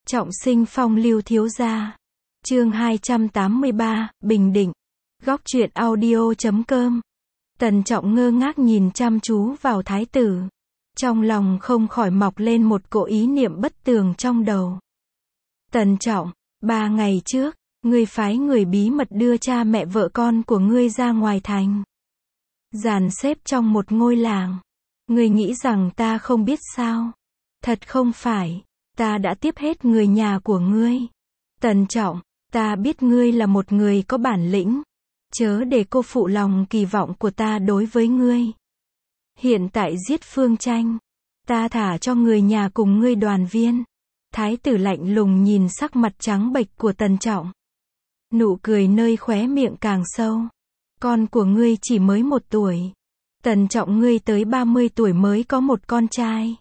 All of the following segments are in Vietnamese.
Trọng sinh phong lưu thiếu gia. Chương 283, Bình Định. Góc truyện audio.com. Tần Trọng ngơ ngác nhìn chăm chú vào thái tử. Trong lòng không khỏi mọc lên một cỗ ý niệm bất tường trong đầu. Tần Trọng, 3 ngày trước, ngươi phái người bí mật đưa cha mẹ vợ con của ngươi ra ngoài thành. Dàn xếp trong một ngôi làng. Ngươi nghĩ rằng ta không biết sao? Thật không phải, ta đã tiếp hết người nhà của ngươi. Tần Trọng, ta biết ngươi là một người có bản lĩnh. Chớ để cô phụ lòng kỳ vọng của ta đối với ngươi. Hiện tại giết Phương Tranh, ta thả cho người nhà cùng ngươi đoàn viên. Thái tử lạnh lùng nhìn sắc mặt trắng bệch của Tần Trọng. Nụ cười nơi khóe miệng càng sâu. Con của ngươi chỉ mới 1 tuổi. Tần Trọng, ngươi tới 30 tuổi mới có một con trai.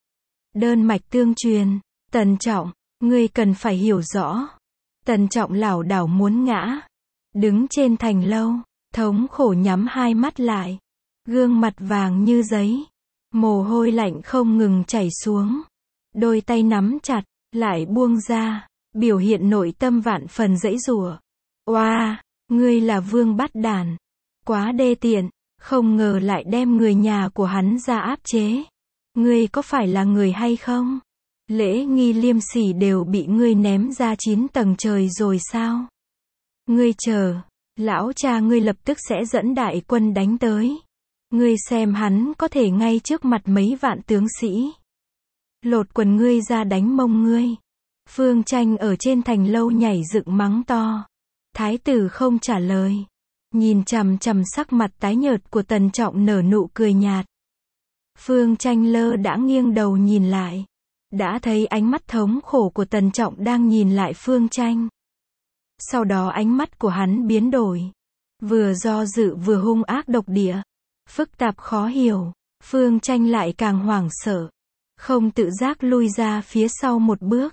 Đơn mạch tương truyền. Tần Trọng, ngươi cần phải hiểu rõ. Tần Trọng lảo đảo muốn ngã. Đứng trên thành lâu, thống khổ nhắm hai mắt lại. Gương mặt vàng như giấy. Mồ hôi lạnh không ngừng chảy xuống. Đôi tay nắm chặt, lại buông ra. Biểu hiện nội tâm vạn phần giãy giụa. Oa, ngươi là vương bát đản. Quá đê tiện, không ngờ lại đem người nhà của hắn ra áp chế. Ngươi có phải là người hay không? Lễ nghi liêm sỉ đều bị ngươi ném ra 9 tầng trời rồi sao? Ngươi chờ, lão cha ngươi lập tức sẽ dẫn đại quân đánh tới. Ngươi xem hắn có thể ngay trước mặt mấy vạn tướng sĩ lột quần ngươi ra đánh mông ngươi. Phương Tranh ở trên thành lâu nhảy dựng mắng to. Thái tử không trả lời. Nhìn chằm chằm sắc mặt tái nhợt của Tần Trọng nở nụ cười nhạt. Phương Tranh lơ đãng nghiêng đầu nhìn lại. Đã thấy ánh mắt thống khổ của Tần Trọng đang nhìn lại Phương Tranh. Sau đó ánh mắt của hắn biến đổi. Vừa do dự vừa hung ác độc địa. Phức tạp khó hiểu. Phương Tranh lại càng hoảng sợ. Không tự giác lui ra phía sau một bước.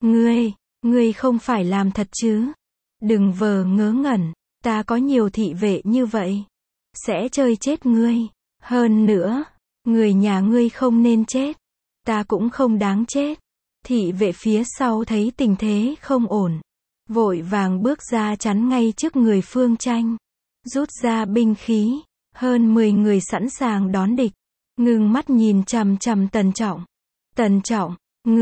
Ngươi không phải làm thật chứ? Đừng vờ ngớ ngẩn. Ta có nhiều thị vệ như vậy. Sẽ chơi chết ngươi. Hơn nữa, người nhà ngươi không nên chết. Ta cũng không đáng chết. Thị vệ phía sau thấy tình thế không ổn. Vội vàng bước ra chắn ngay trước người Phương Tranh. Rút ra binh khí. Hơn 10 người sẵn sàng đón địch. Ngưng mắt nhìn chằm chằm Tần Trọng. Tần Trọng,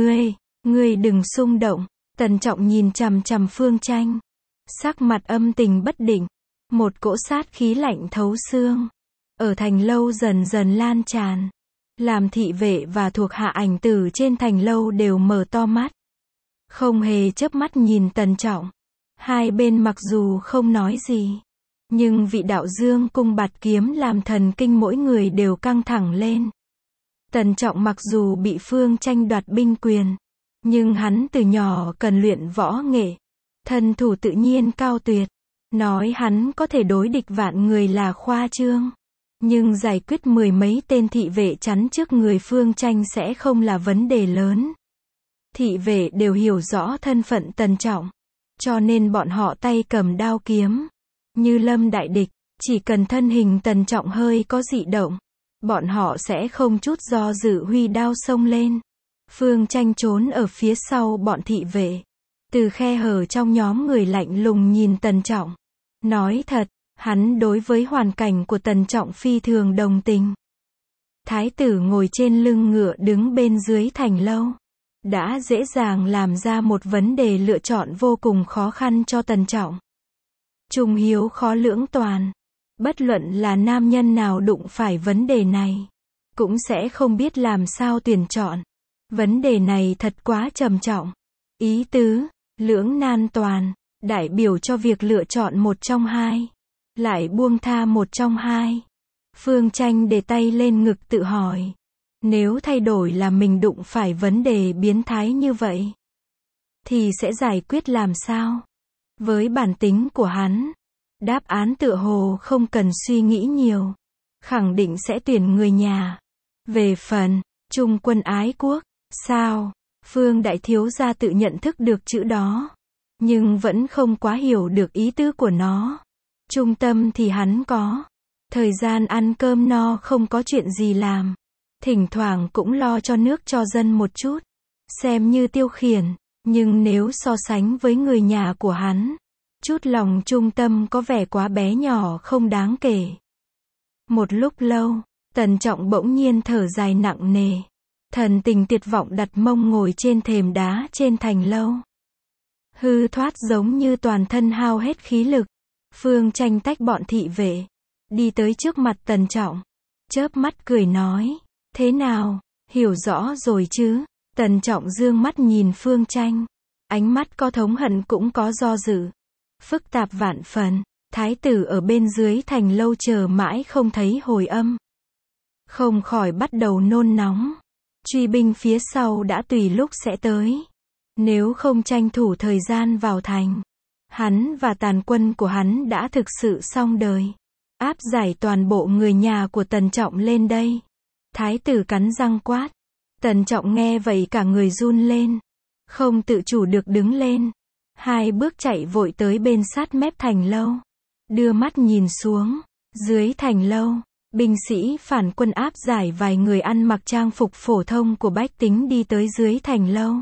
ngươi đừng xung động. Tần Trọng nhìn chằm chằm Phương Tranh. Sắc mặt âm tình bất định. Một cỗ sát khí lạnh thấu xương. Ở thành lâu dần dần lan tràn. Làm thị vệ và thuộc hạ ảnh tử trên thành lâu đều mở to mắt. Không hề chớp mắt nhìn Tần Trọng. Hai bên mặc dù không nói gì. Nhưng vị đạo dương cung bạt kiếm làm thần kinh mỗi người đều căng thẳng lên. Tần Trọng mặc dù bị Phương Tranh đoạt binh quyền. Nhưng hắn từ nhỏ cần luyện võ nghệ. Thân thủ tự nhiên cao tuyệt. Nói hắn có thể đối địch vạn người là khoa trương. Nhưng giải quyết 10 mấy tên thị vệ chắn trước người Phương Tranh sẽ không là vấn đề lớn. Thị vệ đều hiểu rõ thân phận Tần Trọng. Cho nên bọn họ tay cầm đao kiếm. Như lâm đại địch. Chỉ cần thân hình Tần Trọng hơi có dị động. Bọn họ sẽ không chút do dự huy đao xông lên. Phương Tranh trốn ở phía sau bọn thị vệ. Từ khe hở trong nhóm người lạnh lùng nhìn Tần Trọng. Nói thật, hắn đối với hoàn cảnh của Tần Trọng phi thường đồng tình. Thái tử ngồi trên lưng ngựa đứng bên dưới thành lâu. Đã dễ dàng làm ra một vấn đề lựa chọn vô cùng khó khăn cho Tần Trọng. Trung hiếu khó lưỡng toàn. Bất luận là nam nhân nào đụng phải vấn đề này. Cũng sẽ không biết làm sao tuyển chọn. Vấn đề này thật quá trầm trọng. Ý tứ, lưỡng nan toàn. Đại biểu cho việc lựa chọn một trong hai. Lại buông tha một trong hai. Phương Tranh để tay lên ngực tự hỏi. Nếu thay đổi là mình đụng phải vấn đề biến thái như vậy. Thì sẽ giải quyết làm sao? Với bản tính của hắn. Đáp án tựa hồ không cần suy nghĩ nhiều. Khẳng định sẽ tuyển người nhà. Về phần, trung quân ái quốc. Sao? Phương đại thiếu gia tự nhận thức được chữ đó. Nhưng vẫn không quá hiểu được ý tứ của nó. Trung tâm thì hắn có. Thời gian ăn cơm no không có chuyện gì làm. Thỉnh thoảng cũng lo cho nước cho dân một chút. Xem như tiêu khiển. Nhưng nếu so sánh với người nhà của hắn, chút lòng trung tâm có vẻ quá bé nhỏ không đáng kể. Một lúc lâu, Tần Trọng bỗng nhiên thở dài nặng nề. Thần tình tuyệt vọng đặt mông ngồi trên thềm đá trên thành lâu. Hư thoát giống như toàn thân hao hết khí lực. Phương Tranh tách bọn thị vệ, đi tới trước mặt Tần Trọng, chớp mắt cười nói, thế nào, hiểu rõ rồi chứ? Tần Trọng dương mắt nhìn Phương Tranh, ánh mắt có thống hận cũng có do dự, phức tạp vạn phần. Thái tử ở bên dưới thành lâu chờ mãi không thấy hồi âm, không khỏi bắt đầu nôn nóng. Truy binh phía sau đã tùy lúc sẽ tới. Nếu không tranh thủ thời gian vào thành, hắn và tàn quân của hắn đã thực sự xong đời. Áp giải toàn bộ người nhà của Tần Trọng lên đây. Thái tử cắn răng quát. Tần Trọng nghe vậy cả người run lên, không tự chủ được đứng lên. 2 bước chạy vội tới bên sát mép thành lâu. Đưa mắt nhìn xuống, dưới thành lâu, binh sĩ phản quân áp giải vài người ăn mặc trang phục phổ thông của bách tính đi tới dưới thành lâu.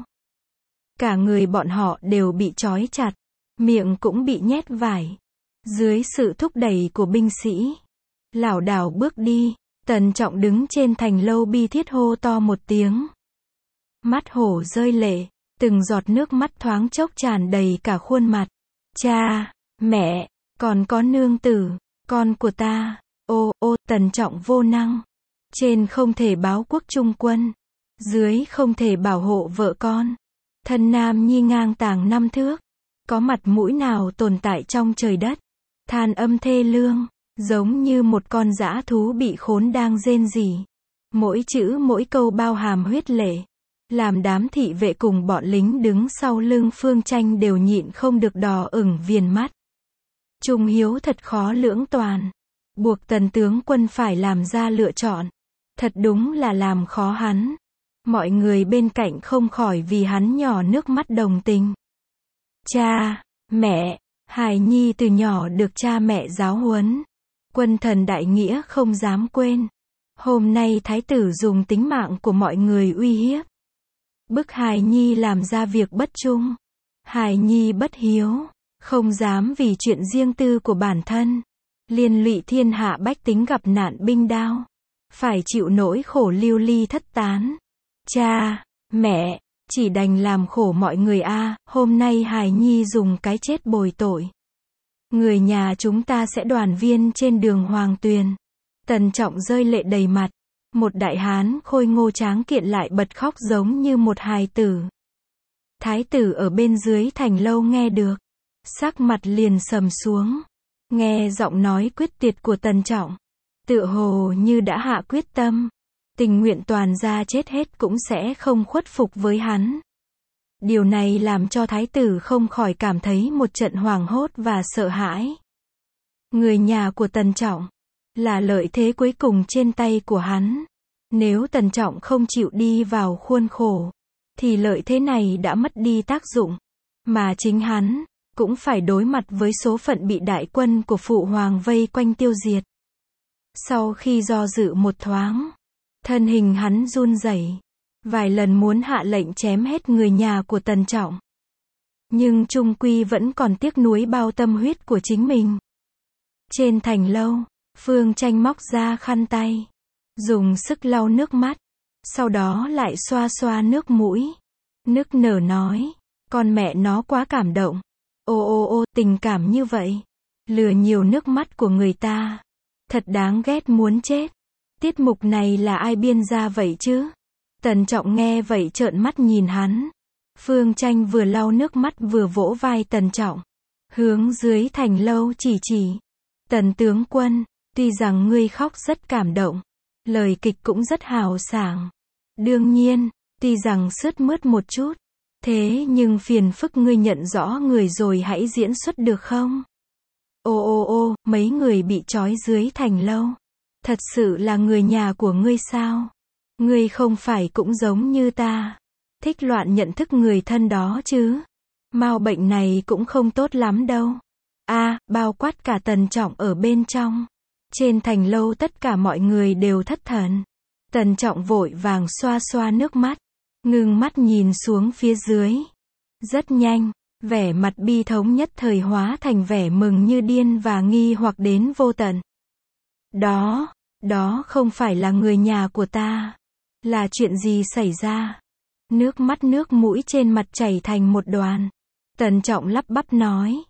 Cả người bọn họ đều bị trói chặt, miệng cũng bị nhét vải. Dưới sự thúc đẩy của binh sĩ, lảo đảo bước đi, Tần Trọng đứng trên thành lâu bi thiết hô to một tiếng. Mắt hổ rơi lệ, từng giọt nước mắt thoáng chốc tràn đầy cả khuôn mặt. Cha, mẹ, còn có nương tử, con của ta. Ô, Tần Trọng vô năng. Trên không thể báo quốc trung quân, dưới không thể bảo hộ vợ con. Thân nam nhi ngang tàng 5 thước, có mặt mũi nào tồn tại trong trời đất. Than âm thê lương, giống như một con dã thú bị khốn đang rên rỉ. Mỗi chữ mỗi câu bao hàm huyết lệ, làm đám thị vệ cùng bọn lính đứng sau lưng Phương Tranh đều nhịn không được đỏ ửng viền mắt. Trung hiếu thật khó lưỡng toàn, buộc Tần tướng quân phải làm ra lựa chọn. Thật đúng là làm khó hắn. Mọi người bên cạnh không khỏi vì hắn nhỏ nước mắt đồng tình. Cha, mẹ, hài nhi từ nhỏ được cha mẹ giáo huấn, quân thần đại nghĩa không dám quên. Hôm nay thái tử dùng tính mạng của mọi người uy hiếp, bức hài nhi làm ra việc bất trung. Hài nhi bất hiếu, không dám vì chuyện riêng tư của bản thân, liên lụy thiên hạ bách tính gặp nạn binh đao, phải chịu nỗi khổ lưu ly thất tán. Cha, mẹ, chỉ đành làm khổ mọi người a. Hôm nay hài nhi dùng cái chết bồi tội. Người nhà chúng ta sẽ đoàn viên trên đường Hoàng Tuyền. Tần Trọng rơi lệ đầy mặt. Một đại hán khôi ngô tráng kiện lại bật khóc giống như một hài tử. Thái tử ở bên dưới thành lâu nghe được, sắc mặt liền sầm xuống. Nghe giọng nói quyết tuyệt của Tần Trọng, tựa hồ như đã hạ quyết tâm, tình nguyện toàn gia chết hết cũng sẽ không khuất phục với hắn. Điều này làm cho thái tử không khỏi cảm thấy một trận hoảng hốt và sợ hãi. Người nhà của Tần Trọng là lợi thế cuối cùng trên tay của hắn. Nếu Tần Trọng không chịu đi vào khuôn khổ, thì lợi thế này đã mất đi tác dụng, mà chính hắn cũng phải đối mặt với số phận bị đại quân của phụ hoàng vây quanh tiêu diệt. Sau khi do dự một thoáng, thân hình hắn run rẩy, vài lần muốn hạ lệnh chém hết người nhà của Tần Trọng. Nhưng chung quy vẫn còn tiếc nuối bao tâm huyết của chính mình. Trên thành lâu, Phương Tranh móc ra khăn tay, dùng sức lau nước mắt, sau đó lại xoa xoa nước mũi, nức nở nói, con mẹ nó quá cảm động. Ô, tình cảm như vậy, lừa nhiều nước mắt của người ta, thật đáng ghét muốn chết. Tiết mục này là ai biên ra vậy chứ? Tần Trọng nghe vậy trợn mắt nhìn hắn. Phương Tranh vừa lau nước mắt vừa vỗ vai Tần Trọng, hướng dưới thành lâu chỉ. Tần tướng quân, tuy rằng ngươi khóc rất cảm động, lời kịch cũng rất hào sảng. Đương nhiên, tuy rằng sướt mướt một chút, thế nhưng phiền phức ngươi nhận rõ người rồi hãy diễn xuất được không? Ô, mấy người bị trói dưới thành lâu, thật sự là người nhà của ngươi sao? Ngươi không phải cũng giống như ta, thích loạn nhận thức người thân đó chứ? Mau bệnh này cũng không tốt lắm đâu. Bao quát cả Tần Trọng ở bên trong. Trên thành lâu tất cả mọi người đều thất thần. Tần Trọng vội vàng xoa xoa nước mắt, ngưng mắt nhìn xuống phía dưới. Rất nhanh, vẻ mặt bi thống nhất thời hóa thành vẻ mừng như điên và nghi hoặc đến vô tận. Đó không phải là người nhà của ta. Là chuyện gì xảy ra? Nước mắt nước mũi trên mặt chảy thành một đoàn. Tần Trọng lắp bắp nói.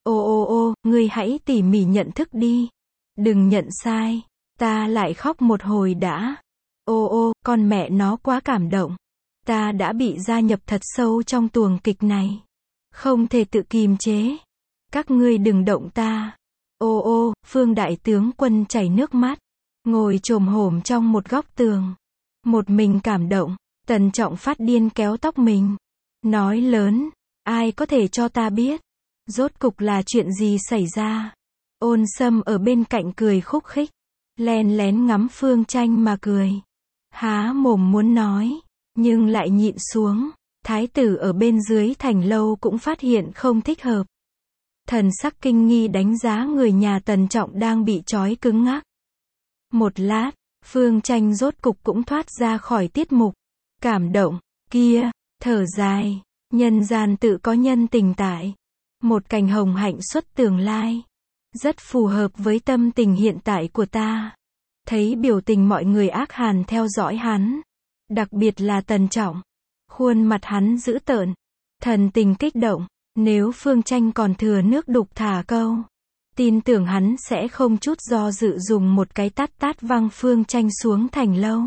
Ô, ngươi hãy tỉ mỉ nhận thức đi. Đừng nhận sai. Ta lại khóc một hồi đã. Ô, con mẹ nó quá cảm động. Ta đã bị gia nhập thật sâu trong tuồng kịch này. Không thể tự kìm chế. Các ngươi đừng động ta. Ô, Phương đại tướng quân chảy nước mắt. Ngồi chồm hổm trong một góc tường. Một mình cảm động. Tần Trọng phát điên kéo tóc mình. Nói lớn. Ai có thể cho ta biết? Rốt cục là chuyện gì xảy ra? Ôn Sâm ở bên cạnh cười khúc khích. Len lén ngắm Phương Tranh mà cười. Há mồm muốn nói. Nhưng lại nhịn xuống. Thái tử ở bên dưới thành lâu cũng phát hiện không thích hợp. Thần sắc kinh nghi đánh giá người nhà Tần Trọng đang bị trói cứng ngắc. Một lát, Phương Tranh rốt cục cũng thoát ra khỏi tiết mục. Cảm động, kia, thở dài, nhân gian tự có nhân tình tại. Một cành hồng hạnh xuất tường lai. Rất phù hợp với tâm tình hiện tại của ta. Thấy biểu tình mọi người ác hàn theo dõi hắn. Đặc biệt là Tần Trọng. Khuôn mặt hắn dữ tợn. Thần tình kích động. Nếu Phương Tranh còn thừa nước đục thả câu. Tin tưởng hắn sẽ không chút do dự dùng một cái tát văng Phương Tranh xuống thành lâu.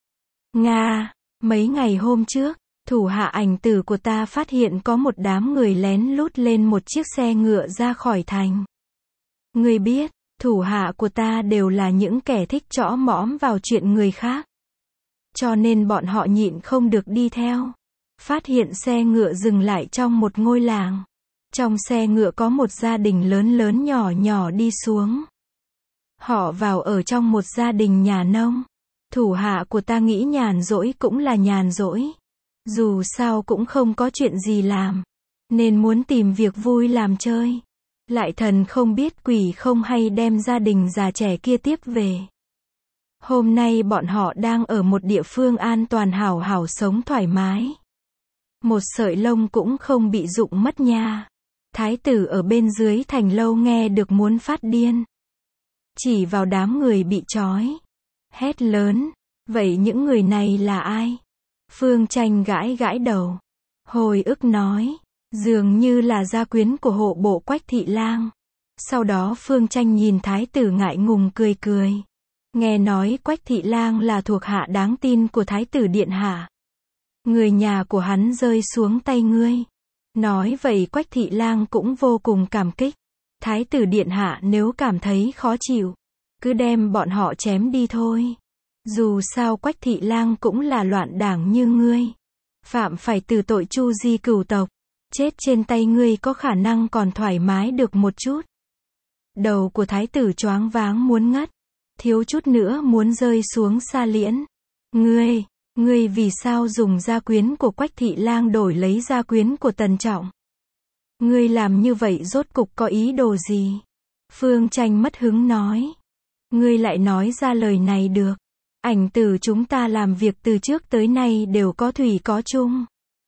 Nga, mấy ngày hôm trước, thủ hạ ảnh tử của ta phát hiện có một đám người lén lút lên một chiếc xe ngựa ra khỏi thành. Ngươi biết, thủ hạ của ta đều là những kẻ thích chõ mõm vào chuyện người khác. Cho nên bọn họ nhịn không được đi theo. Phát hiện xe ngựa dừng lại trong một ngôi làng. Trong xe ngựa có một gia đình lớn nhỏ đi xuống. Họ vào ở trong một gia đình nhà nông. Thủ hạ của ta nghĩ nhàn rỗi cũng là nhàn rỗi. Dù sao cũng không có chuyện gì làm. Nên muốn tìm việc vui làm chơi. Lại thần không biết quỷ không hay đem gia đình già trẻ kia tiếp về. Hôm nay bọn họ đang ở một địa phương an toàn hảo hảo sống thoải mái. Một sợi lông cũng không bị rụng mất nha. Thái tử ở bên dưới thành lâu nghe được muốn phát điên. Chỉ vào đám người bị trói. Hét lớn. Vậy những người này là ai? Phương Tranh gãi đầu. Hồi ức nói. Dường như là gia quyến của hộ bộ Quách Thị Lang. Sau đó Phương Tranh nhìn thái tử ngại ngùng cười. Nghe nói Quách Thị Lang là thuộc hạ đáng tin của thái tử điện hạ. Người nhà của hắn rơi xuống tay ngươi. Nói vậy Quách Thị Lang cũng vô cùng cảm kích. Thái tử điện hạ nếu cảm thấy khó chịu, cứ đem bọn họ chém đi thôi. Dù sao Quách Thị Lang cũng là loạn đảng như ngươi. Phạm phải từ tội chu di cửu tộc. Chết trên tay ngươi có khả năng còn thoải mái được một chút. Đầu của thái tử choáng váng muốn ngất. Thiếu chút nữa muốn rơi xuống sa liễn. Ngươi vì sao dùng gia quyến của Quách Thị Lang đổi lấy gia quyến của Tần Trọng? Ngươi làm như vậy rốt cục có ý đồ gì? Phương Tranh mất hứng nói. Ngươi lại nói ra lời này được. Ảnh tử chúng ta làm việc từ trước tới nay đều có thủy có chung.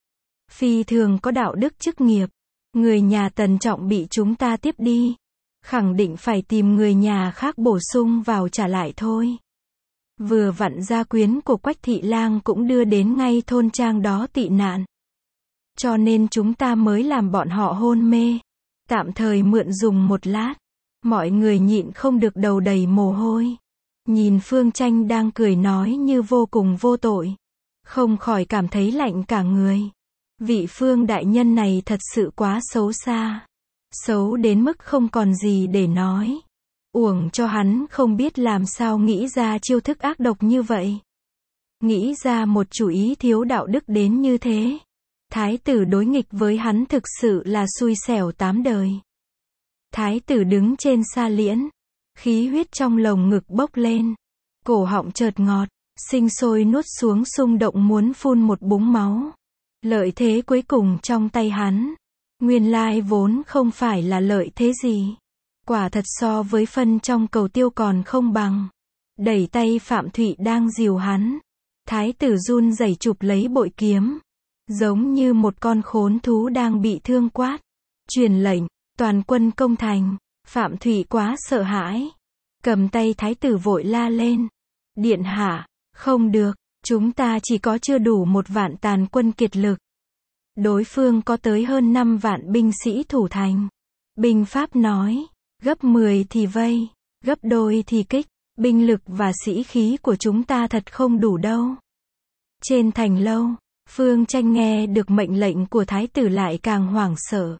Phi thường có đạo đức chức nghiệp. Người nhà Tần Trọng bị chúng ta tiếp đi. Khẳng định phải tìm người nhà khác bổ sung vào trả lại thôi. Vừa vặn gia quyến của Quách Thị Lang cũng đưa đến ngay thôn trang đó tị nạn. Cho nên chúng ta mới làm bọn họ hôn mê. Tạm thời mượn dùng một lát. Mọi người nhịn không được đầu đầy mồ hôi. Nhìn Phương Tranh đang cười nói như vô cùng vô tội. Không khỏi cảm thấy lạnh cả người. Vị Phương đại nhân này thật sự quá xấu xa. Xấu đến mức không còn gì để nói. Uổng cho hắn không biết làm sao nghĩ ra chiêu thức ác độc như vậy. Nghĩ ra một chủ ý thiếu đạo đức đến như thế. Thái tử đối nghịch với hắn thực sự là xui xẻo tám đời. Thái tử đứng trên sa liễn. Khí huyết trong lồng ngực bốc lên. Cổ họng chợt ngọt. Sinh sôi nuốt xuống xung động muốn phun một búng máu. Lợi thế cuối cùng trong tay hắn. Nguyên lai vốn không phải là lợi thế gì. Quả thật so với phân trong cầu tiêu còn không bằng. Đẩy tay Phạm Thụy đang dìu hắn. Thái tử run rẩy chụp lấy bội kiếm. giống như một con khốn thú đang bị thương quát. Truyền lệnh, toàn quân công thành. Phạm Thụy quá sợ hãi. Cầm tay thái tử vội la lên. Điện hạ, không được, chúng ta chỉ có chưa đủ 1 vạn tàn quân kiệt lực. Đối phương có tới hơn 5 vạn binh sĩ thủ thành. Binh pháp nói, gấp 10 thì vây, gấp đôi thì kích. Binh lực và sĩ khí của chúng ta thật không đủ đâu. Trên thành lâu, Phương Tranh nghe được mệnh lệnh của thái tử lại càng hoảng sợ.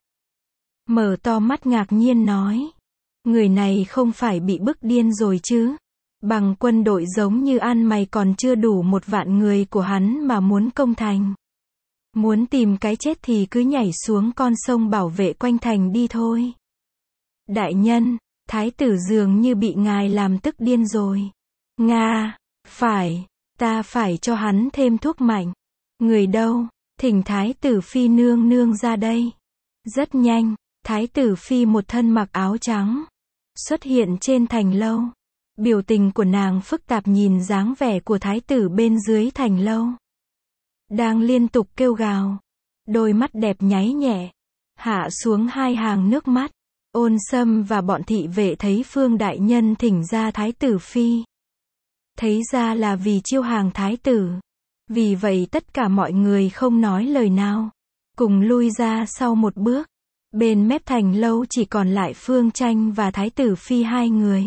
Mở to mắt ngạc nhiên nói. Người này không phải bị bức điên rồi chứ? Bằng quân đội giống như ăn mày còn chưa đủ 1 vạn người của hắn mà muốn công thành. Muốn tìm cái chết thì cứ nhảy xuống con sông bảo vệ quanh thành đi thôi. Đại nhân, thái tử dường như bị ngài làm tức điên rồi. Nga, phải, ta phải cho hắn thêm thuốc mạnh. Người đâu, thỉnh thái tử phi nương nương ra đây. Rất nhanh, thái tử phi một thân mặc áo trắng, xuất hiện trên thành lâu. Biểu tình của nàng phức tạp nhìn dáng vẻ của thái tử bên dưới thành lâu. Đang liên tục kêu gào. Đôi mắt đẹp nháy nhẹ. Hạ xuống 2 hàng nước mắt. Ôn Sâm và bọn thị vệ thấy Phương đại nhân thỉnh ra thái tử phi. Thấy ra là vì chiêu hàng thái tử. Vì vậy tất cả mọi người không nói lời nào. Cùng lui ra sau một bước. Bên mép thành lâu chỉ còn lại Phương Tranh và thái tử phi 2 người.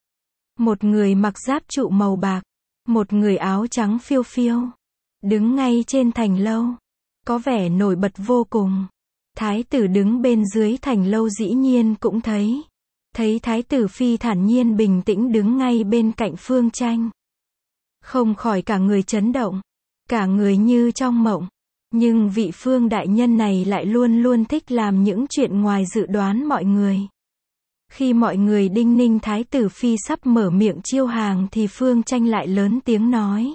Một người mặc giáp trụ màu bạc. Một người áo trắng phiêu phiêu. Đứng ngay trên thành lâu. Có vẻ nổi bật vô cùng. Thái tử đứng bên dưới thành lâu dĩ nhiên cũng thấy. Thấy thái tử phi thản nhiên bình tĩnh đứng ngay bên cạnh Phương Tranh. Không khỏi cả người chấn động. Cả người như trong mộng. Nhưng vị Phương đại nhân này lại luôn luôn thích làm những chuyện ngoài dự đoán mọi người. Khi mọi người đinh ninh thái tử phi sắp mở miệng chiêu hàng thì Phương Tranh lại lớn tiếng nói.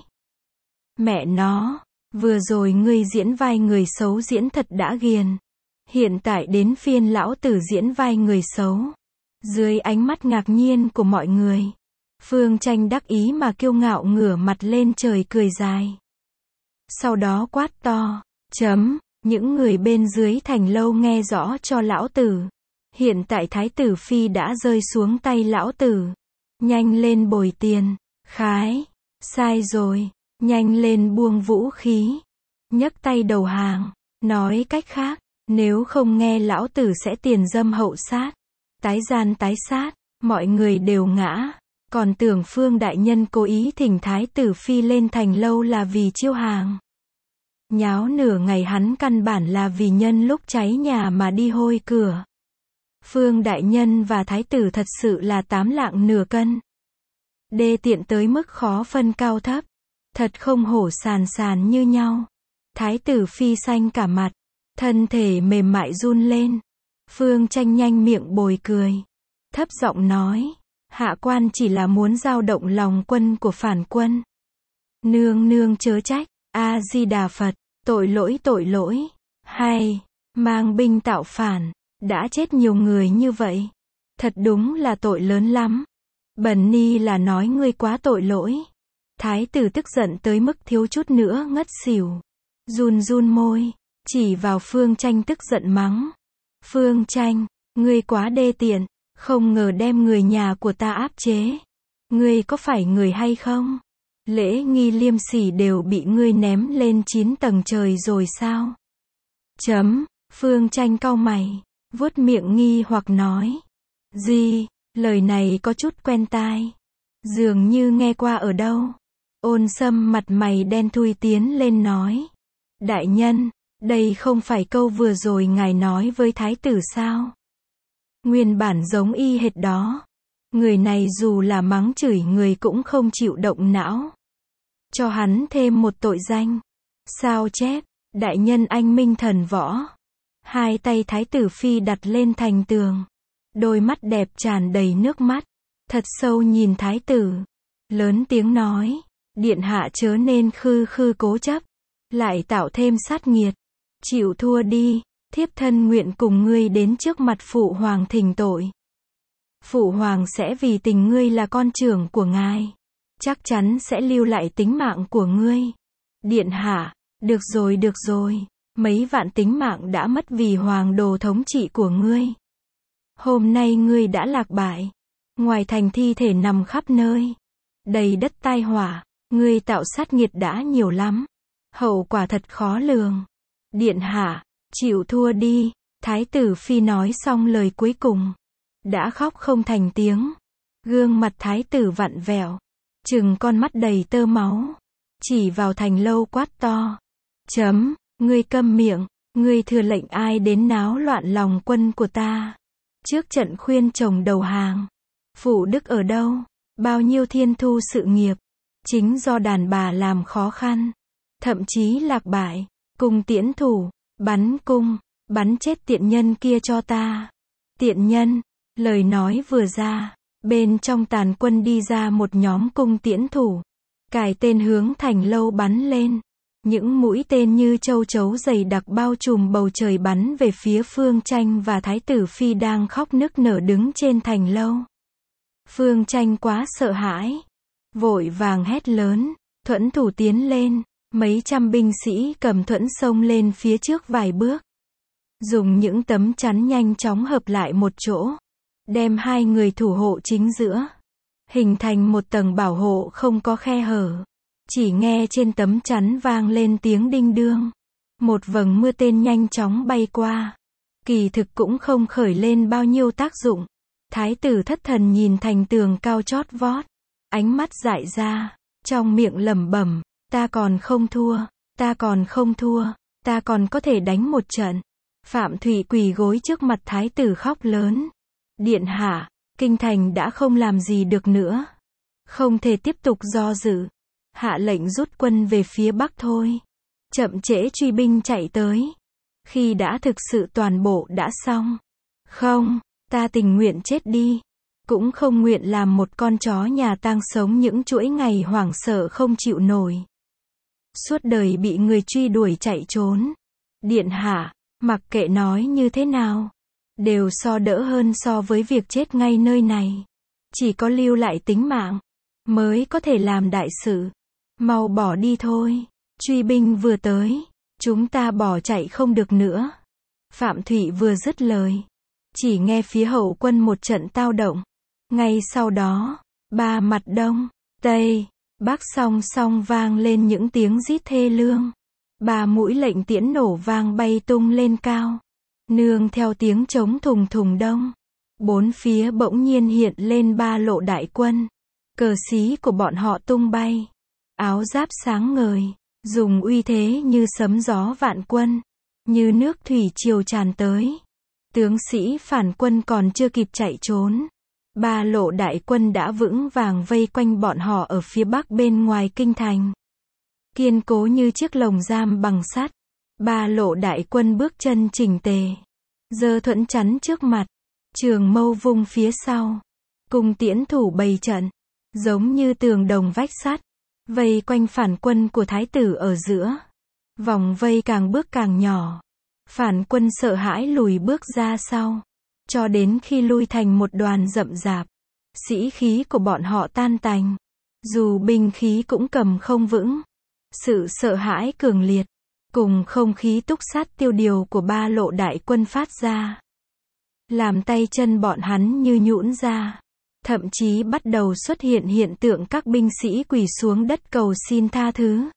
Mẹ nó, vừa rồi ngươi diễn vai người xấu diễn thật đã ghiền. Hiện tại đến phiên lão tử diễn vai người xấu. Dưới ánh mắt ngạc nhiên của mọi người, Phương Tranh đắc ý mà kiêu ngạo ngửa mặt lên trời cười dài. Sau đó quát to, những người bên dưới thành lâu nghe rõ cho lão tử. Hiện tại thái tử phi đã rơi xuống tay lão tử. Nhanh lên bồi tiền. Khái, sai rồi, nhanh lên buông vũ khí. Nhấc tay đầu hàng. Nói cách khác, nếu không nghe lão tử sẽ tiền dâm hậu sát. Tái gian tái sát, mọi người đều ngã. Còn tưởng Phương đại nhân cố ý thỉnh thái tử phi lên thành lâu là vì chiêu hàng. Nháo nửa ngày hắn căn bản là vì nhân lúc cháy nhà mà đi hôi cửa. Phương đại nhân và thái tử thật sự là 8 lạng nửa cân. Đê tiện tới mức khó phân cao thấp. Thật không hổ sàn như nhau. Thái tử phi xanh cả mặt. Thân thể mềm mại run lên. Phương Tranh nhanh miệng bồi cười. Thấp giọng nói. Hạ quan chỉ là muốn dao động lòng quân của phản quân. Nương nương chớ trách. A-di-đà Phật. Tội lỗi. Hay, mang binh tạo phản. Đã chết nhiều người như vậy. Thật đúng là tội lớn lắm. Bần ni là nói ngươi quá tội lỗi. Thái tử tức giận tới mức thiếu chút nữa ngất xỉu. Run môi. Chỉ vào Phương Tranh tức giận mắng. Phương Tranh, ngươi quá đê tiện. Không ngờ đem người nhà của ta áp chế. Ngươi có phải người hay không? Lễ nghi liêm sỉ đều bị ngươi ném lên 9 tầng trời rồi sao? Phương Tranh cau mày. Vuốt miệng nghi hoặc nói. Gì, lời này có chút quen tai. Dường như nghe qua ở đâu. Ôn Sâm mặt mày đen thui tiến lên nói. Đại nhân, đây không phải câu vừa rồi ngài nói với thái tử sao? Nguyên bản giống y hệt đó. Người này dù là mắng chửi người cũng không chịu động não. Cho hắn thêm một tội danh. Sao chép, đại nhân anh minh thần võ. 2 tay thái tử phi đặt lên thành tường. Đôi mắt đẹp tràn đầy nước mắt. Thật sâu nhìn thái tử. Lớn tiếng nói. Điện hạ chớ nên khư cố chấp. Lại tạo thêm sát nghiệt. Chịu thua đi. Thiếp thân nguyện cùng ngươi đến trước mặt phụ hoàng thỉnh tội. Phụ hoàng sẽ vì tình ngươi là con trưởng của ngài. Chắc chắn sẽ lưu lại tính mạng của ngươi. Điện hạ, được rồi. mấy vạn tính mạng đã mất vì hoàng đồ thống trị của ngươi. Hôm nay ngươi đã lạc bại. Ngoài thành thi thể nằm khắp nơi. Đầy đất tai họa. Ngươi tạo sát nghiệt đã nhiều lắm. Hậu quả thật khó lường. Điện hạ, chịu thua đi. Thái tử phi nói xong lời cuối cùng. Đã khóc không thành tiếng. Gương mặt thái tử vặn vẹo. Trừng con mắt đầy tơ máu. Chỉ vào Thành Lâu quát to. Ngươi câm miệng. Ngươi thừa lệnh ai đến náo loạn lòng quân của ta. Trước trận khuyên chồng đầu hàng. Phụ đức ở đâu? Bao nhiêu thiên thu sự nghiệp. Chính do đàn bà làm khó khăn. Thậm chí lạc bại. Cung tiễn thủ. Bắn cung. Bắn chết tiện nhân kia cho ta. Tiện nhân. Lời nói vừa ra. Bên trong tàn quân đi ra một nhóm cung tiễn thủ. Cài tên hướng Thành Lâu bắn lên. Những mũi tên như châu chấu dày đặc bao trùm bầu trời bắn về phía Phương Tranh và Thái tử Phi đang khóc nức nở đứng trên Thành Lâu. Phương Tranh quá sợ hãi. Vội vàng hét lớn. Thuẫn thủ tiến lên. Mấy trăm binh sĩ cầm thuẫn xông lên phía trước vài bước. Dùng những tấm chắn nhanh chóng hợp lại một chỗ. Đem hai người thủ hộ chính giữa. Hình thành một tầng bảo hộ không có khe hở. Chỉ nghe trên tấm chắn vang lên tiếng đinh đương. Một vầng mưa tên nhanh chóng bay qua. Kỳ thực cũng không khởi lên bao nhiêu tác dụng. Thái tử thất thần nhìn thành tường cao chót vót. Ánh mắt dại ra. Trong miệng lẩm bẩm. Ta còn không thua. Ta còn không thua. Ta còn có thể đánh một trận. Phạm Thụy quỳ gối trước mặt thái tử khóc lớn. Điện hạ, kinh thành đã không làm gì được nữa. Không thể tiếp tục do dự. Hạ lệnh rút quân về phía bắc thôi. Chậm trễ truy binh chạy tới. Khi đã thực sự toàn bộ đã xong. Không, ta tình nguyện chết đi. Cũng không nguyện làm một con chó nhà tang sống những chuỗi ngày hoảng sợ không chịu nổi. Suốt đời bị người truy đuổi chạy trốn. Điện hạ, mặc kệ nói như thế nào. Đều so đỡ hơn so với việc chết ngay nơi này. Chỉ có lưu lại tính mạng. Mới có thể làm đại sự. Mau bỏ đi thôi. Truy binh vừa tới. Chúng ta bỏ chạy không được nữa. Phạm Thụy vừa dứt lời. Chỉ nghe phía hậu quân một trận tao động. Ngay sau đó. Ba mặt đông, tây, bắc song song vang lên những tiếng rít thê lương. Ba mũi lệnh tiễn nổ vang bay tung lên cao. Nương theo tiếng trống thùng thùng đông. Bốn phía bỗng nhiên hiện lên ba lộ đại quân. Cờ xí của bọn họ tung bay. Áo giáp sáng ngời. Dùng uy thế như sấm gió vạn quân. Như nước thủy triều tràn tới. Tướng sĩ phản quân còn chưa kịp chạy trốn. Ba lộ đại quân đã vững vàng vây quanh bọn họ ở phía bắc bên ngoài kinh thành. Kiên cố như chiếc lồng giam bằng sắt. Ba lộ đại quân bước chân chỉnh tề. Giơ thuẫn chắn trước mặt. Trường mâu vung phía sau. Cung tiễn thủ bày trận. Giống như tường đồng vách sắt. Vây quanh phản quân của thái tử ở giữa. Vòng vây càng bước càng nhỏ. Phản quân sợ hãi lùi bước ra sau. Cho đến khi lui thành một đoàn rậm rạp. Sĩ khí của bọn họ tan tành. Dù binh khí cũng cầm không vững. Sự sợ hãi cường liệt. Cùng không khí túc sát tiêu điều của ba lộ đại quân phát ra. Làm tay chân bọn hắn như nhũn ra. Thậm chí bắt đầu xuất hiện hiện tượng các binh sĩ quỳ xuống đất cầu xin tha thứ.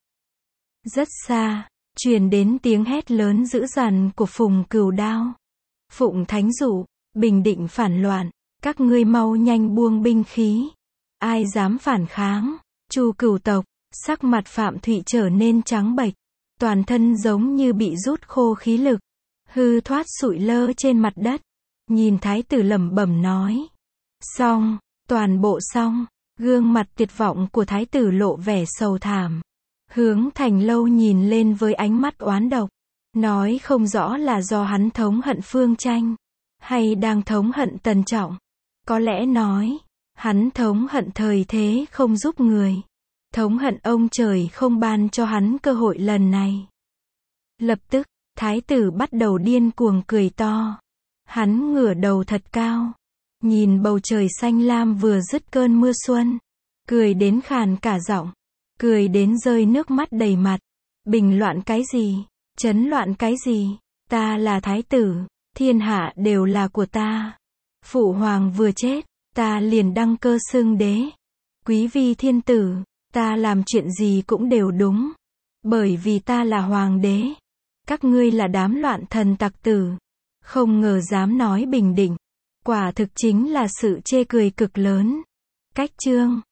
Rất xa, truyền đến tiếng hét lớn dữ dằn của Phùng Cửu Đao. Phụng Thánh Dụ, bình định phản loạn, các ngươi mau nhanh buông binh khí. Ai dám phản kháng? Chu Cửu tộc, sắc mặt Phạm Thụy trở nên trắng bệch, toàn thân giống như bị rút khô khí lực, hư thoát sụi lơ trên mặt đất. Nhìn thái tử lẩm bẩm nói: "Xong, toàn bộ xong." Gương mặt tuyệt vọng của thái tử lộ vẻ sầu thảm. Hướng Thành Lâu nhìn lên với ánh mắt oán độc, nói không rõ là do hắn thống hận Phương Tranh, hay đang thống hận Tần Trọng. Có lẽ nói, hắn thống hận thời thế không giúp người, thống hận ông trời không ban cho hắn cơ hội lần này. Lập tức, thái tử bắt đầu điên cuồng cười to. Hắn ngửa đầu thật cao, nhìn bầu trời xanh lam vừa dứt cơn mưa xuân, cười đến khàn cả giọng, cười đến rơi nước mắt đầy mặt. Bình loạn cái gì? Chấn loạn cái gì? Ta là thái tử, thiên hạ đều là của ta. Phụ hoàng vừa chết, ta liền đăng cơ xưng đế. Quý vi thiên tử, ta làm chuyện gì cũng đều đúng. Bởi vì ta là hoàng đế. Các ngươi là đám loạn thần tặc tử. Không ngờ dám nói bình định. Quả thực chính là sự chê cười cực lớn. Cách chương